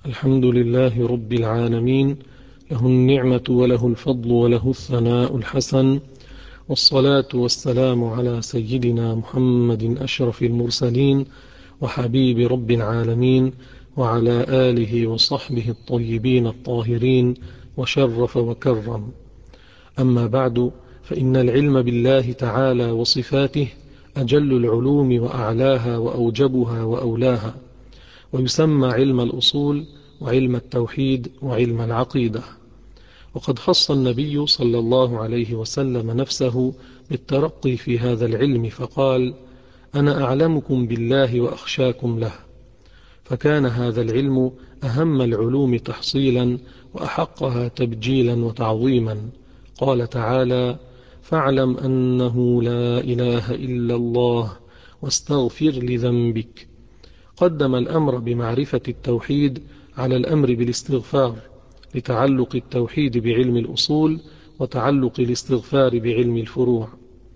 الحمد لله رب العالمين، له النعمة وله الفضل وله الثناء الحسن، والصلاة والسلام على سيدنا محمد أشرف المرسلين وحبيب رب العالمين، وعلى آله وصحبه الطيبين الطاهرين، وشرف وكرم. أما بعد، فإن العلم بالله تعالى وصفاته أجل العلوم وأعلاها وأوجبها وأولاها، ويسمى علم الأصول وعلم التوحيد وعلم العقيدة. وقد خص النبي صلى الله عليه وسلم نفسه بالترقي في هذا العلم فقال: أنا أعلمكم بالله وأخشاكم له. فكان هذا العلم أهم العلوم تحصيلا وأحقها تبجيلا وتعظيما. قال تعالى: فاعلم أنه لا إله إلا الله واستغفر لذنبك. قدم الأمر بمعرفة التوحيد على الأمر بالاستغفار، لتعلق التوحيد بعلم الأصول وتعلق الاستغفار بعلم الفروع.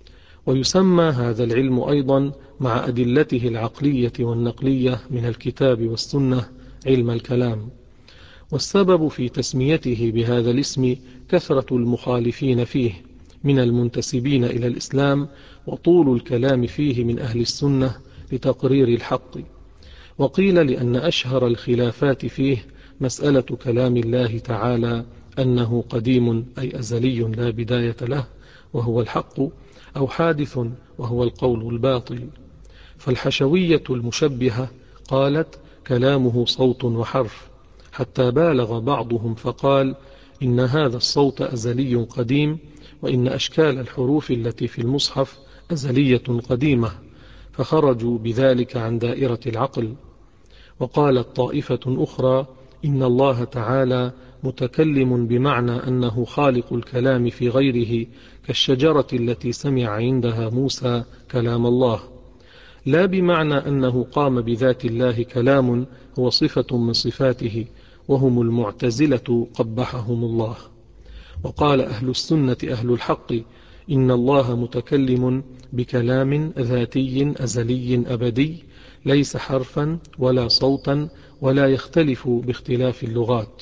ويسمى هذا العلم أيضا مع أدلته العقلية والنقلية من الكتاب والسنة علم الكلام. والسبب في تسميته بهذا الاسم كثرة المخالفين فيه من المنتسبين إلى الإسلام، وطول الكلام فيه من أهل السنة لتقرير الحق. وقيل لأن أشهر الخلافات فيه مسألة كلام الله تعالى أنه قديم أي أزلي لا بداية له وهو الحق، أو حادث وهو القول الباطل. فالحشوية المشبهة قالت: كلامه صوت وحرف، حتى بالغ بعضهم فقال: إن هذا الصوت أزلي قديم، وإن أشكال الحروف التي في المصحف أزلية قديمة، فخرجوا بذلك عن دائرة العقل. وقالت طائفة أخرى: إن الله تعالى متكلم بمعنى أنه خالق الكلام في غيره، كالشجرة التي سمع عندها موسى كلام الله، لا بمعنى أنه قام بذات الله كلام هو صفة من صفاته، وهم المعتزلة قبحهم الله. وقال أهل السنة أهل الحق: إن الله متكلم بكلام ذاتي أزلي أبدي، ليس حرفا ولا صوتا ولا يختلف باختلاف اللغات.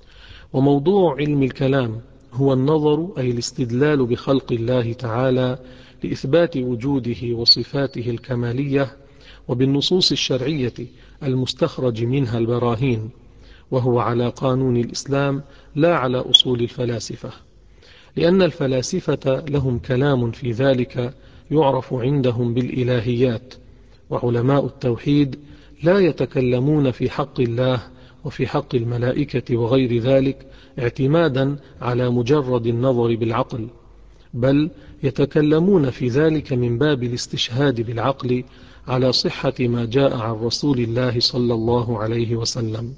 وموضوع علم الكلام هو النظر أي الاستدلال بخلق الله تعالى لإثبات وجوده وصفاته الكمالية، وبالنصوص الشرعية المستخرج منها البراهين، وهو على قانون الإسلام لا على أصول الفلاسفة، لأن الفلاسفة لهم كلام في ذلك يعرف عندهم بالإلهيات، وعلماء التوحيد لا يتكلمون في حق الله وفي حق الملائكة وغير ذلك اعتمادا على مجرد النظر بالعقل، بل يتكلمون في ذلك من باب الاستشهاد بالعقل على صحة ما جاء عن رسول الله صلى الله عليه وسلم.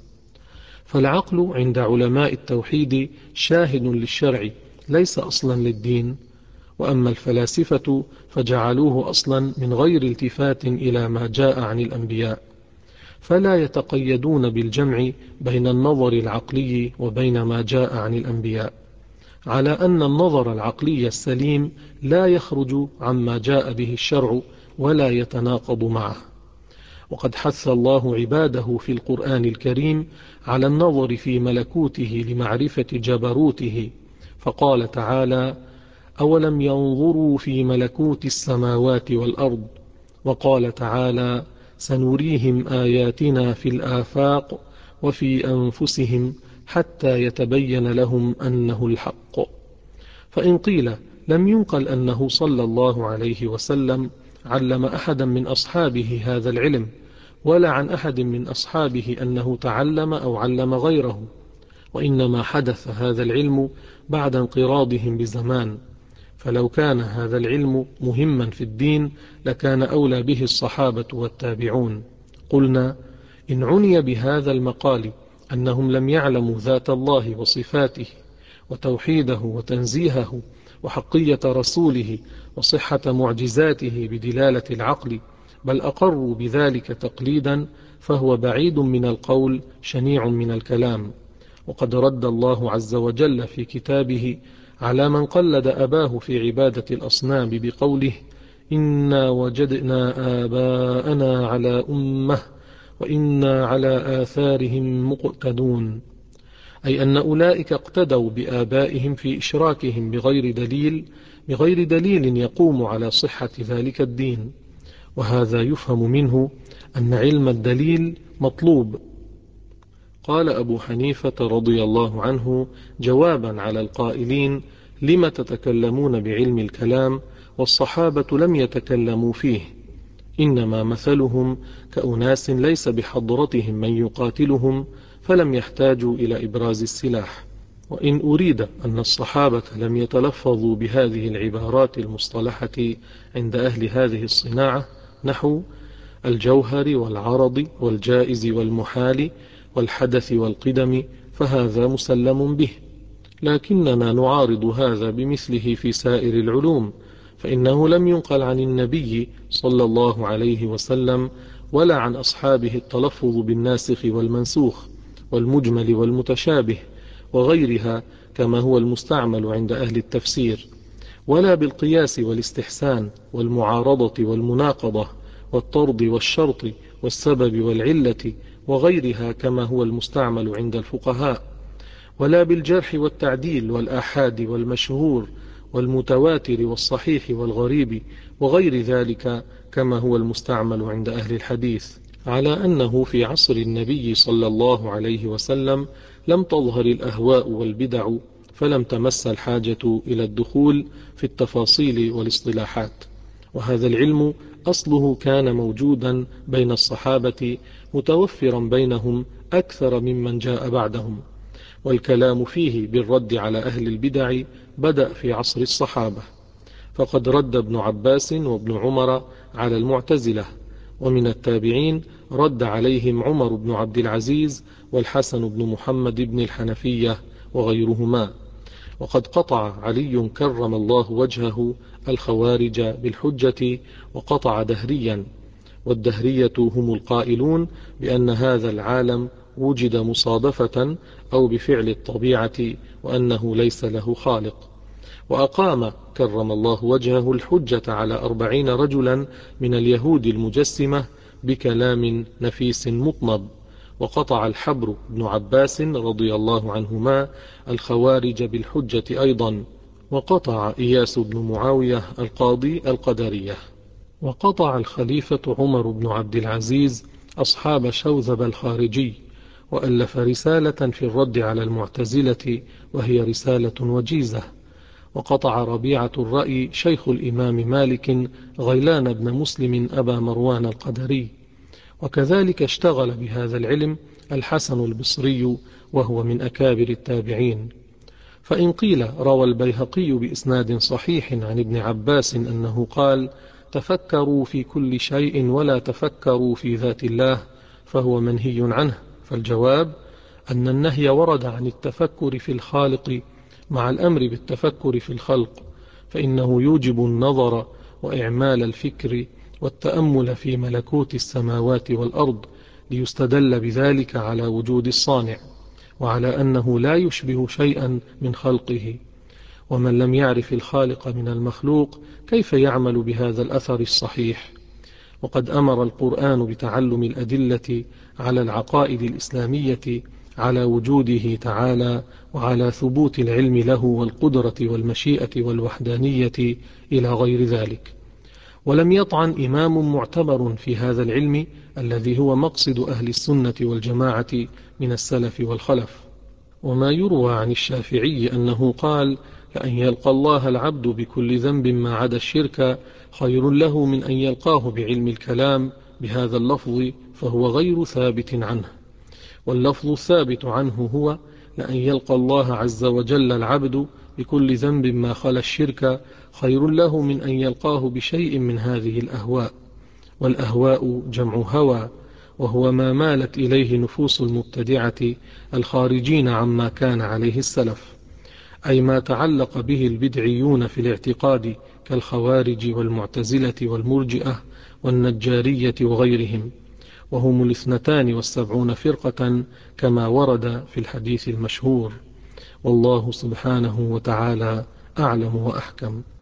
فالعقل عند علماء التوحيد شاهد للشرع ليس أصلا للدين، وأما الفلاسفة فجعلوه أصلا من غير التفات إلى ما جاء عن الأنبياء، فلا يتقيدون بالجمع بين النظر العقلي وبين ما جاء عن الأنبياء، على أن النظر العقلي السليم لا يخرج عما جاء به الشرع ولا يتناقض معه. وقد حث الله عباده في القرآن الكريم على النظر في ملكوته لمعرفة جبروته، فقال تعالى: أولم ينظروا في ملكوت السماوات والأرض. وقال تعالى: سنريهم آياتنا في الآفاق وفي أنفسهم حتى يتبين لهم أنه الحق. فإن قيل لم ينقل أنه صلى الله عليه وسلم علم أحدا من أصحابه هذا العلم، ولا عن أحد من أصحابه أنه تعلم أو علم غيره، وإنما حدث هذا العلم بعد انقراضهم بزمان. فلو كان هذا العلم مهما في الدين لكان أولى به الصحابة والتابعون. قلنا: إن عني بهذا المقال أنهم لم يعلموا ذات الله وصفاته وتوحيده وتنزيهه وحقية رسوله وصحة معجزاته بدلالة العقل، بل أقروا بذلك تقليدا، فهو بعيد من القول شنيع من الكلام. وقد رد الله عز وجل في كتابه على من قلد أباه في عبادة الأصنام بقوله: إنا وجدنا آباءنا على أمة وإنا على آثارهم مقتدون، أي أن أولئك اقتدوا بآبائهم في إشراكهم بغير دليل يقوم على صحة ذلك الدين. وهذا يفهم منه أن علم الدليل مطلوب. قال أبو حنيفة رضي الله عنه جوابا على القائلين: لم تتكلمون بعلم الكلام والصحابة لم يتكلموا فيه؟ إنما مثلهم كأناس ليس بحضرتهم من يقاتلهم فلم يحتاجوا إلى إبراز السلاح. وإن أريد أن الصحابة لم يتلفظوا بهذه العبارات المصطلحة عند أهل هذه الصناعة، نحو الجوهر والعرض والجائز والمحال والحدث والقدم، فهذا مسلم به، لكننا نعارض هذا بمثله في سائر العلوم، فإنه لم ينقل عن النبي صلى الله عليه وسلم ولا عن أصحابه التلفظ بالناسخ والمنسوخ والمجمل والمتشابه وغيرها كما هو المستعمل عند أهل التفسير، ولا بالقياس والاستحسان والمعارضة والمناقضة والطرد والشرط والسبب والعلة وغيرها كما هو المستعمل عند الفقهاء، ولا بالجرح والتعديل والآحاد والمشهور والمتواتر والصحيح والغريب وغير ذلك كما هو المستعمل عند أهل الحديث، على أنه في عصر النبي صلى الله عليه وسلم لم تظهر الأهواء والبدع، فلم تمس الحاجة إلى الدخول في التفاصيل والاصطلاحات، وهذا العلم أصله كان موجودا بين الصحابة متوفرا بينهم أكثر ممن جاء بعدهم، والكلام فيه بالرد على أهل البدع بدأ في عصر الصحابة، فقد رد ابن عباس وابن عمر على المعتزلة، ومن التابعين رد عليهم عمر بن عبد العزيز والحسن بن محمد بن الحنفية وغيرهما. وقد قطع علي كرم الله وجهه الخوارج بالحجة، وقطع دهريا، والدهرية هم القائلون بأن هذا العالم وجد مصادفة أو بفعل الطبيعة، وأنه ليس له خالق. وأقام كرم الله وجهه الحجة على 40 رجلا من اليهود المجسمة بكلام نفيس مطنب. وقطع الحبر بن عباس رضي الله عنهما الخوارج بالحجة أيضا، وقطع إياس بن معاوية القاضي القدرية. وقطع الخليفة عمر بن عبد العزيز أصحاب شوذب الخارجي، وألف رسالة في الرد على المعتزلة وهي رسالة وجيزة. وقطع ربيعة الرأي شيخ الإمام مالك غيلان بن مسلم أبا مروان القدري. وكذلك اشتغل بهذا العلم الحسن البصري وهو من أكابر التابعين. فإن قيل روى البيهقي بإسناد صحيح عن ابن عباس أنه قال: تفكروا في كل شيء ولا تفكروا في ذات الله، فهو منهي عنه. فالجواب أن النهي ورد عن التفكر في الخالق مع الأمر بالتفكر في الخلق، فإنه يوجب النظر وإعمال الفكر والتأمل في ملكوت السماوات والأرض، ليستدل بذلك على وجود الصانع، وعلى أنه لا يشبه شيئا من خلقه. ومن لم يعرف الخالق من المخلوق كيف يعمل بهذا الأثر الصحيح؟ وقد أمر القرآن بتعلم الأدلة على العقائد الإسلامية على وجوده تعالى، وعلى ثبوت العلم له والقدرة والمشيئة والوحدانية إلى غير ذلك. ولم يطعن إمام معتبر في هذا العلم الذي هو مقصد أهل السنة والجماعة من السلف والخلف. وما يروى عن الشافعي أنه قال: لأن يلقى الله العبد بكل ذنب ما عدا الشرك خير له من أن يلقاه بعلم الكلام بهذا اللفظ، فهو غير ثابت عنه. واللفظ الثابت عنه هو: لأن يلقى الله عز وجل العبد بكل ذنب ما خلا الشرك خير له من أن يلقاه بشيء من هذه الأهواء. والأهواء جمع هوى، وهو ما مالت إليه نفوس المبتدعة الخارجين عما كان عليه السلف، أي ما تعلق به البدعيون في الاعتقاد كالخوارج والمعتزلة والمرجئة والنجارية وغيرهم، وهم 72 فرقة كما ورد في الحديث المشهور. والله سبحانه وتعالى أعلم وأحكم.